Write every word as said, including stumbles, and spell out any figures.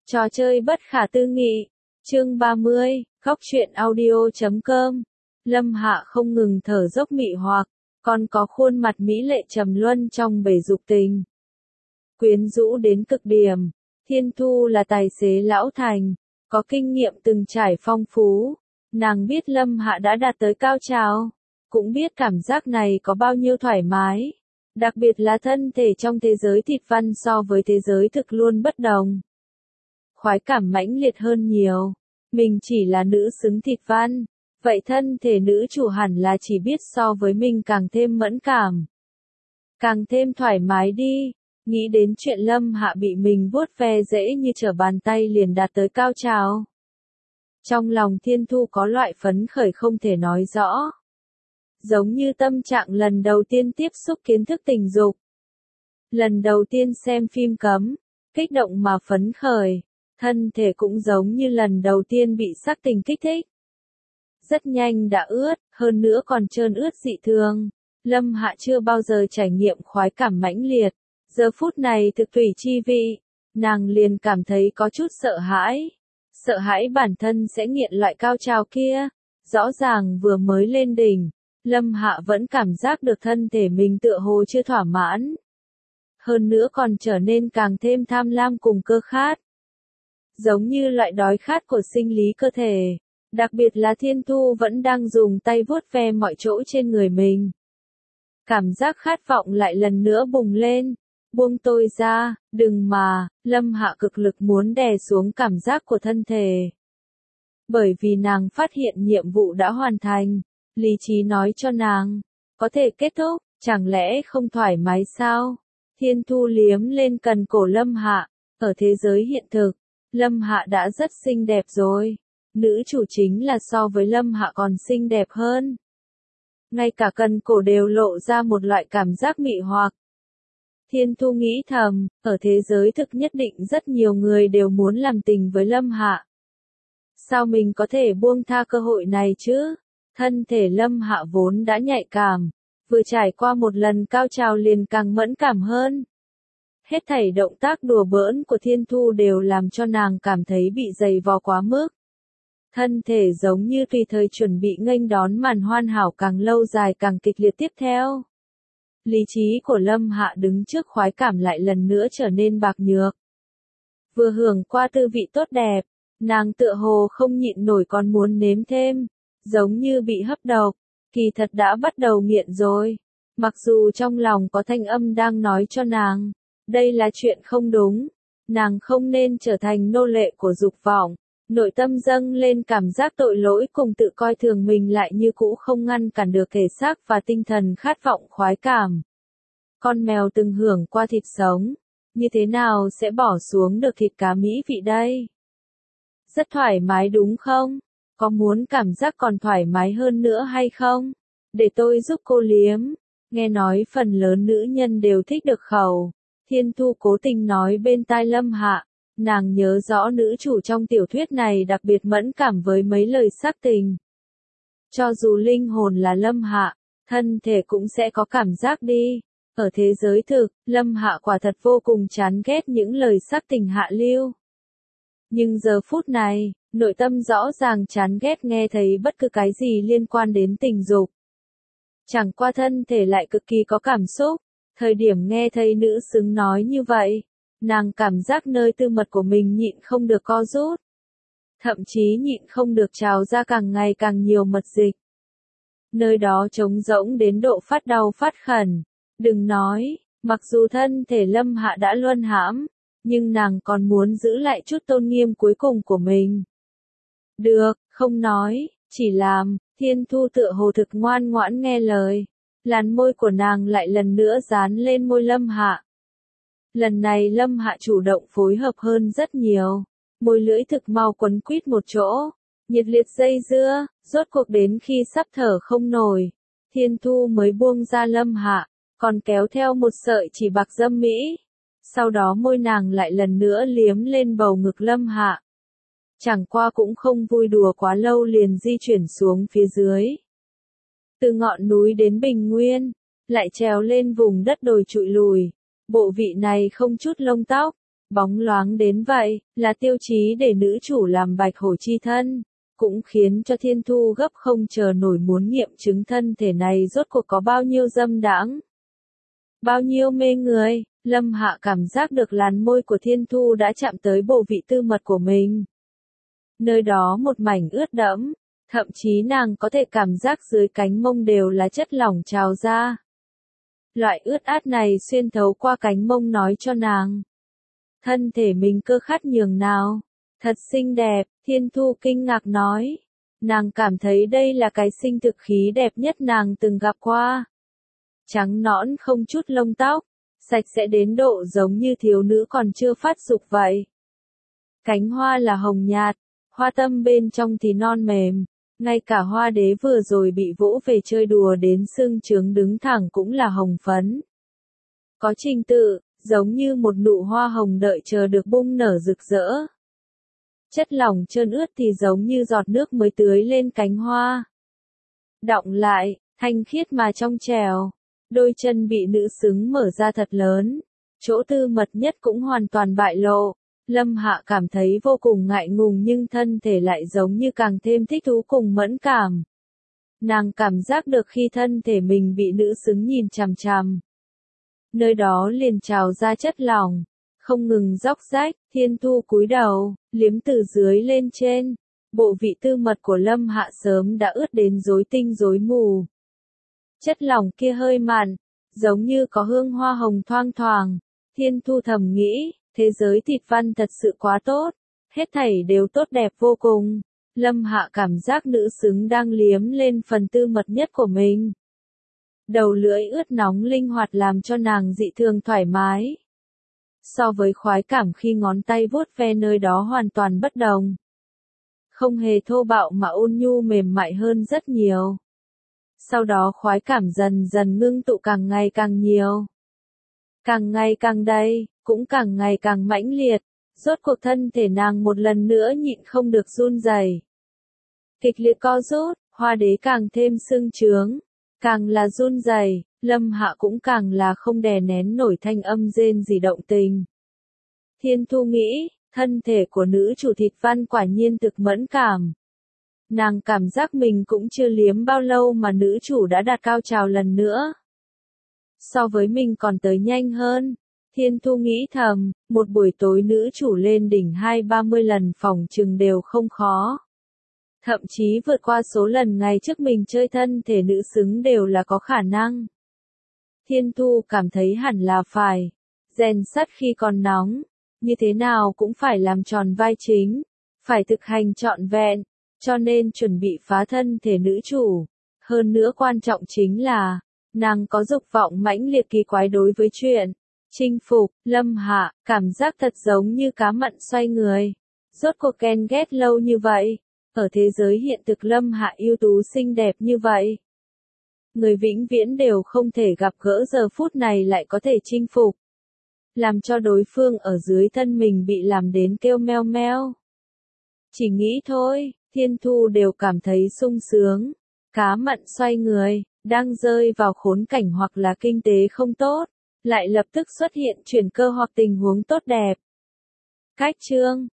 Trò chơi bất khả tư nghị. Chương ba mươi, Góc truyện audio chấm com. Lâm Hạ không ngừng thở dốc mị hoặc, còn có khuôn mặt mỹ lệ trầm luân trong bể dục tình. Quyến rũ đến cực điểm. Thiên Thu là tài xế lão thành, có kinh nghiệm từng trải phong phú. Nàng biết Lâm Hạ đã đạt tới cao trào, cũng biết cảm giác này có bao nhiêu thoải mái. Đặc biệt là thân thể trong thế giới thịt văn so với thế giới thực luôn bất đồng. Khoái cảm mãnh liệt hơn nhiều. Mình chỉ là nữ xứng thịt văn, vậy thân thể nữ chủ hẳn là chỉ biết so với mình càng thêm mẫn cảm, càng thêm thoải mái đi. Nghĩ đến chuyện Lâm Hạ bị mình vuốt ve dễ như trở bàn tay liền đạt tới cao trào. Trong lòng Thiên Thu có loại phấn khởi không thể nói rõ. Giống như tâm trạng lần đầu tiên tiếp xúc kiến thức tình dục. Lần đầu tiên xem phim cấm, kích động mà phấn khởi. Thân thể cũng giống như lần đầu tiên bị sắc tình kích thích. Rất nhanh đã ướt, hơn nữa còn trơn ướt dị thường. Lâm Hạ chưa bao giờ trải nghiệm khoái cảm mãnh liệt. Giờ phút này thực thủy chi vị, nàng liền cảm thấy có chút sợ hãi. Sợ hãi bản thân sẽ nghiện loại cao trào kia. Rõ ràng vừa mới lên đỉnh, Lâm Hạ vẫn cảm giác được thân thể mình tựa hồ chưa thỏa mãn. Hơn nữa còn trở nên càng thêm tham lam cùng cơ khát. Giống như loại đói khát của sinh lý cơ thể. Đặc biệt là Thiên Thu vẫn đang dùng tay vuốt ve mọi chỗ trên người mình. Cảm giác khát vọng lại lần nữa bùng lên. Buông tôi ra, đừng mà, Lâm Hạ cực lực muốn đè xuống cảm giác của thân thể. Bởi vì nàng phát hiện nhiệm vụ đã hoàn thành, lý trí nói cho nàng, có thể kết thúc, chẳng lẽ không thoải mái sao? Thiên Thu liếm lên cần cổ Lâm Hạ, ở thế giới hiện thực, Lâm Hạ đã rất xinh đẹp rồi. Nữ chủ chính là so với Lâm Hạ còn xinh đẹp hơn. Ngay cả cần cổ đều lộ ra một loại cảm giác mị hoặc. Thiên Thu nghĩ thầm, ở thế giới thực nhất định rất nhiều người đều muốn làm tình với Lâm Hạ. Sao mình có thể buông tha cơ hội này chứ? Thân thể Lâm Hạ vốn đã nhạy cảm, vừa trải qua một lần cao trào liền càng mẫn cảm hơn. Hết thảy động tác đùa bỡn của Thiên Thu đều làm cho nàng cảm thấy bị dày vò quá mức. Thân thể giống như tùy thời chuẩn bị nghênh đón màn hoàn hảo càng lâu dài càng kịch liệt tiếp theo. Lý trí của Lâm Hạ đứng trước khoái cảm lại lần nữa trở nên bạc nhược. Vừa hưởng qua tư vị tốt đẹp, nàng tựa hồ không nhịn nổi còn muốn nếm thêm, giống như bị hấp độc, kỳ thật đã bắt đầu nghiện rồi. Mặc dù trong lòng có thanh âm đang nói cho nàng, đây là chuyện không đúng, nàng không nên trở thành nô lệ của dục vọng. Nội tâm dâng lên cảm giác tội lỗi cùng tự coi thường mình lại như cũ không ngăn cản được thể xác và tinh thần khát vọng khoái cảm. Con mèo từng hưởng qua thịt sống, như thế nào sẽ bỏ xuống được thịt cá mỹ vị đây? Rất thoải mái đúng không? Có muốn cảm giác còn thoải mái hơn nữa hay không? Để tôi giúp cô liếm. Nghe nói phần lớn nữ nhân đều thích được khẩu. Thiên Thu cố tình nói bên tai Lâm Hạ. Nàng nhớ rõ nữ chủ trong tiểu thuyết này đặc biệt mẫn cảm với mấy lời sắc tình. Cho dù linh hồn là Lâm Hạ, thân thể cũng sẽ có cảm giác đi. Ở thế giới thực, Lâm Hạ quả thật vô cùng chán ghét những lời sắc tình hạ lưu. Nhưng giờ phút này, nội tâm rõ ràng chán ghét nghe thấy bất cứ cái gì liên quan đến tình dục. Chẳng qua thân thể lại cực kỳ có cảm xúc. Thời điểm nghe thấy nữ xứng nói như vậy, nàng cảm giác nơi tư mật của mình nhịn không được co rút. Thậm chí nhịn không được trào ra càng ngày càng nhiều mật dịch. Nơi đó trống rỗng đến độ phát đau phát khẩn. Đừng nói, mặc dù thân thể Lâm Hạ đã luân hãm, nhưng nàng còn muốn giữ lại chút tôn nghiêm cuối cùng của mình. Được, không nói, chỉ làm. Thiên Thu tựa hồ thực ngoan ngoãn nghe lời. Làn môi của nàng lại lần nữa dán lên môi Lâm Hạ. Lần này Lâm Hạ chủ động phối hợp hơn rất nhiều. Môi lưỡi thực mau quấn quýt một chỗ. Nhiệt liệt dây dưa, rốt cuộc đến khi sắp thở không nổi. Thiên Thu mới buông ra Lâm Hạ, còn kéo theo một sợi chỉ bạc dâm mỹ. Sau đó môi nàng lại lần nữa liếm lên bầu ngực Lâm Hạ. Chẳng qua cũng không vui đùa quá lâu liền di chuyển xuống phía dưới. Từ ngọn núi đến bình nguyên, lại trèo lên vùng đất đồi trụi lùi. Bộ vị này không chút lông tóc, Bóng loáng đến vậy, là tiêu chí để nữ chủ làm bạch hổ chi thân, cũng khiến cho Thiên Thu gấp không chờ nổi muốn nghiệm chứng thân thể này rốt cuộc có bao nhiêu dâm đãng, bao nhiêu mê người. Lâm Hạ cảm giác được làn môi của Thiên Thu đã chạm tới bộ vị tư mật của mình. Nơi đó một mảnh ướt đẫm, thậm chí nàng có thể cảm giác dưới cánh mông đều là chất lỏng trào ra. Loại ướt át này xuyên thấu qua cánh mông nói cho nàng, thân thể mình cơ khát nhường nào. Thật xinh đẹp, Thiên Thu kinh ngạc nói. Nàng cảm thấy đây là cái sinh thực khí đẹp nhất nàng từng gặp qua. Trắng nõn không chút lông tóc, sạch sẽ đến độ giống như thiếu nữ còn chưa phát dục vậy. Cánh hoa là hồng nhạt, hoa tâm bên trong thì non mềm, ngay cả hoa đế vừa rồi bị vỗ về chơi đùa đến xương trướng đứng thẳng cũng là hồng phấn. Có trình tự, giống như một nụ hoa hồng đợi chờ được bung nở rực rỡ. Chất lỏng trơn ướt thì giống như giọt nước mới tưới lên cánh hoa. Đọng lại, thanh khiết mà trong trẻo. Đôi chân bị nữ xứng mở ra thật lớn. Chỗ tư mật nhất cũng hoàn toàn bại lộ. Lâm Hạ cảm thấy vô cùng ngại ngùng nhưng thân thể lại giống như càng thêm thích thú cùng mẫn cảm. Nàng cảm giác được khi thân thể mình bị nữ xứng nhìn chằm chằm. Nơi đó liền trào ra chất lỏng, không ngừng róc rách. Thiên Thu cúi đầu, liếm từ dưới lên trên. Bộ vị tư mật của Lâm Hạ sớm đã ướt đến rối tinh rối mù. Chất lỏng kia hơi mặn, giống như có hương hoa hồng thoang thoảng. Thiên Thu thầm nghĩ, thế giới thịt văn thật sự quá tốt, hết thảy đều tốt đẹp vô cùng. Lâm Hạ cảm giác nữ xứng đang liếm lên phần tư mật nhất của mình. Đầu lưỡi ướt nóng linh hoạt làm cho nàng dị thường thoải mái. So với khoái cảm khi ngón tay vuốt ve nơi đó hoàn toàn bất đồng. Không hề thô bạo mà ôn nhu mềm mại hơn rất nhiều. Sau đó khoái cảm dần dần ngưng tụ càng ngày càng nhiều. Càng ngày càng đầy, cũng càng ngày càng mãnh liệt. Rốt cuộc thân thể nàng một lần nữa nhịn không được run rẩy. Kịch liệt co rút, hoa đế càng thêm sưng trướng. Càng là run rẩy, Lâm Hạ cũng càng là không đè nén nổi thanh âm rên rỉ động tình. Thiên Thu nghĩ, thân thể của nữ chủ thịt văn quả nhiên thực mẫn cảm. Nàng cảm giác mình cũng chưa liếm bao lâu mà nữ chủ đã đạt cao trào lần nữa. So với mình còn tới nhanh hơn. Thiên Thu nghĩ thầm, một buổi tối nữ chủ lên đỉnh hai ba mươi lần phòng chừng đều không khó. Thậm chí vượt qua số lần ngày trước mình chơi thân thể nữ xứng đều là có khả năng. Thiên Thu cảm thấy hẳn là phải. Rèn sắt khi còn nóng. Như thế nào cũng phải làm tròn vai chính. Phải thực hành trọn vẹn. Cho nên chuẩn bị phá thân thể nữ chủ. Hơn nữa quan trọng chính là, nàng có dục vọng mãnh liệt kỳ quái đối với chuyện chinh phục. Lâm Hạ, cảm giác thật giống như cá mặn xoay người. Rốt cuộc ghen ghét lâu như vậy. Ở thế giới hiện thực Lâm Hạ ưu tú xinh đẹp như vậy. Người vĩnh viễn đều không thể gặp gỡ giờ phút này lại có thể chinh phục. Làm cho đối phương ở dưới thân mình bị làm đến kêu meo meo. Chỉ nghĩ thôi, Thiên Thu đều cảm thấy sung sướng. Cá mặn xoay người, đang rơi vào khốn cảnh hoặc là kinh tế không tốt, lại lập tức xuất hiện chuyển cơ hoặc tình huống tốt đẹp. Cách chương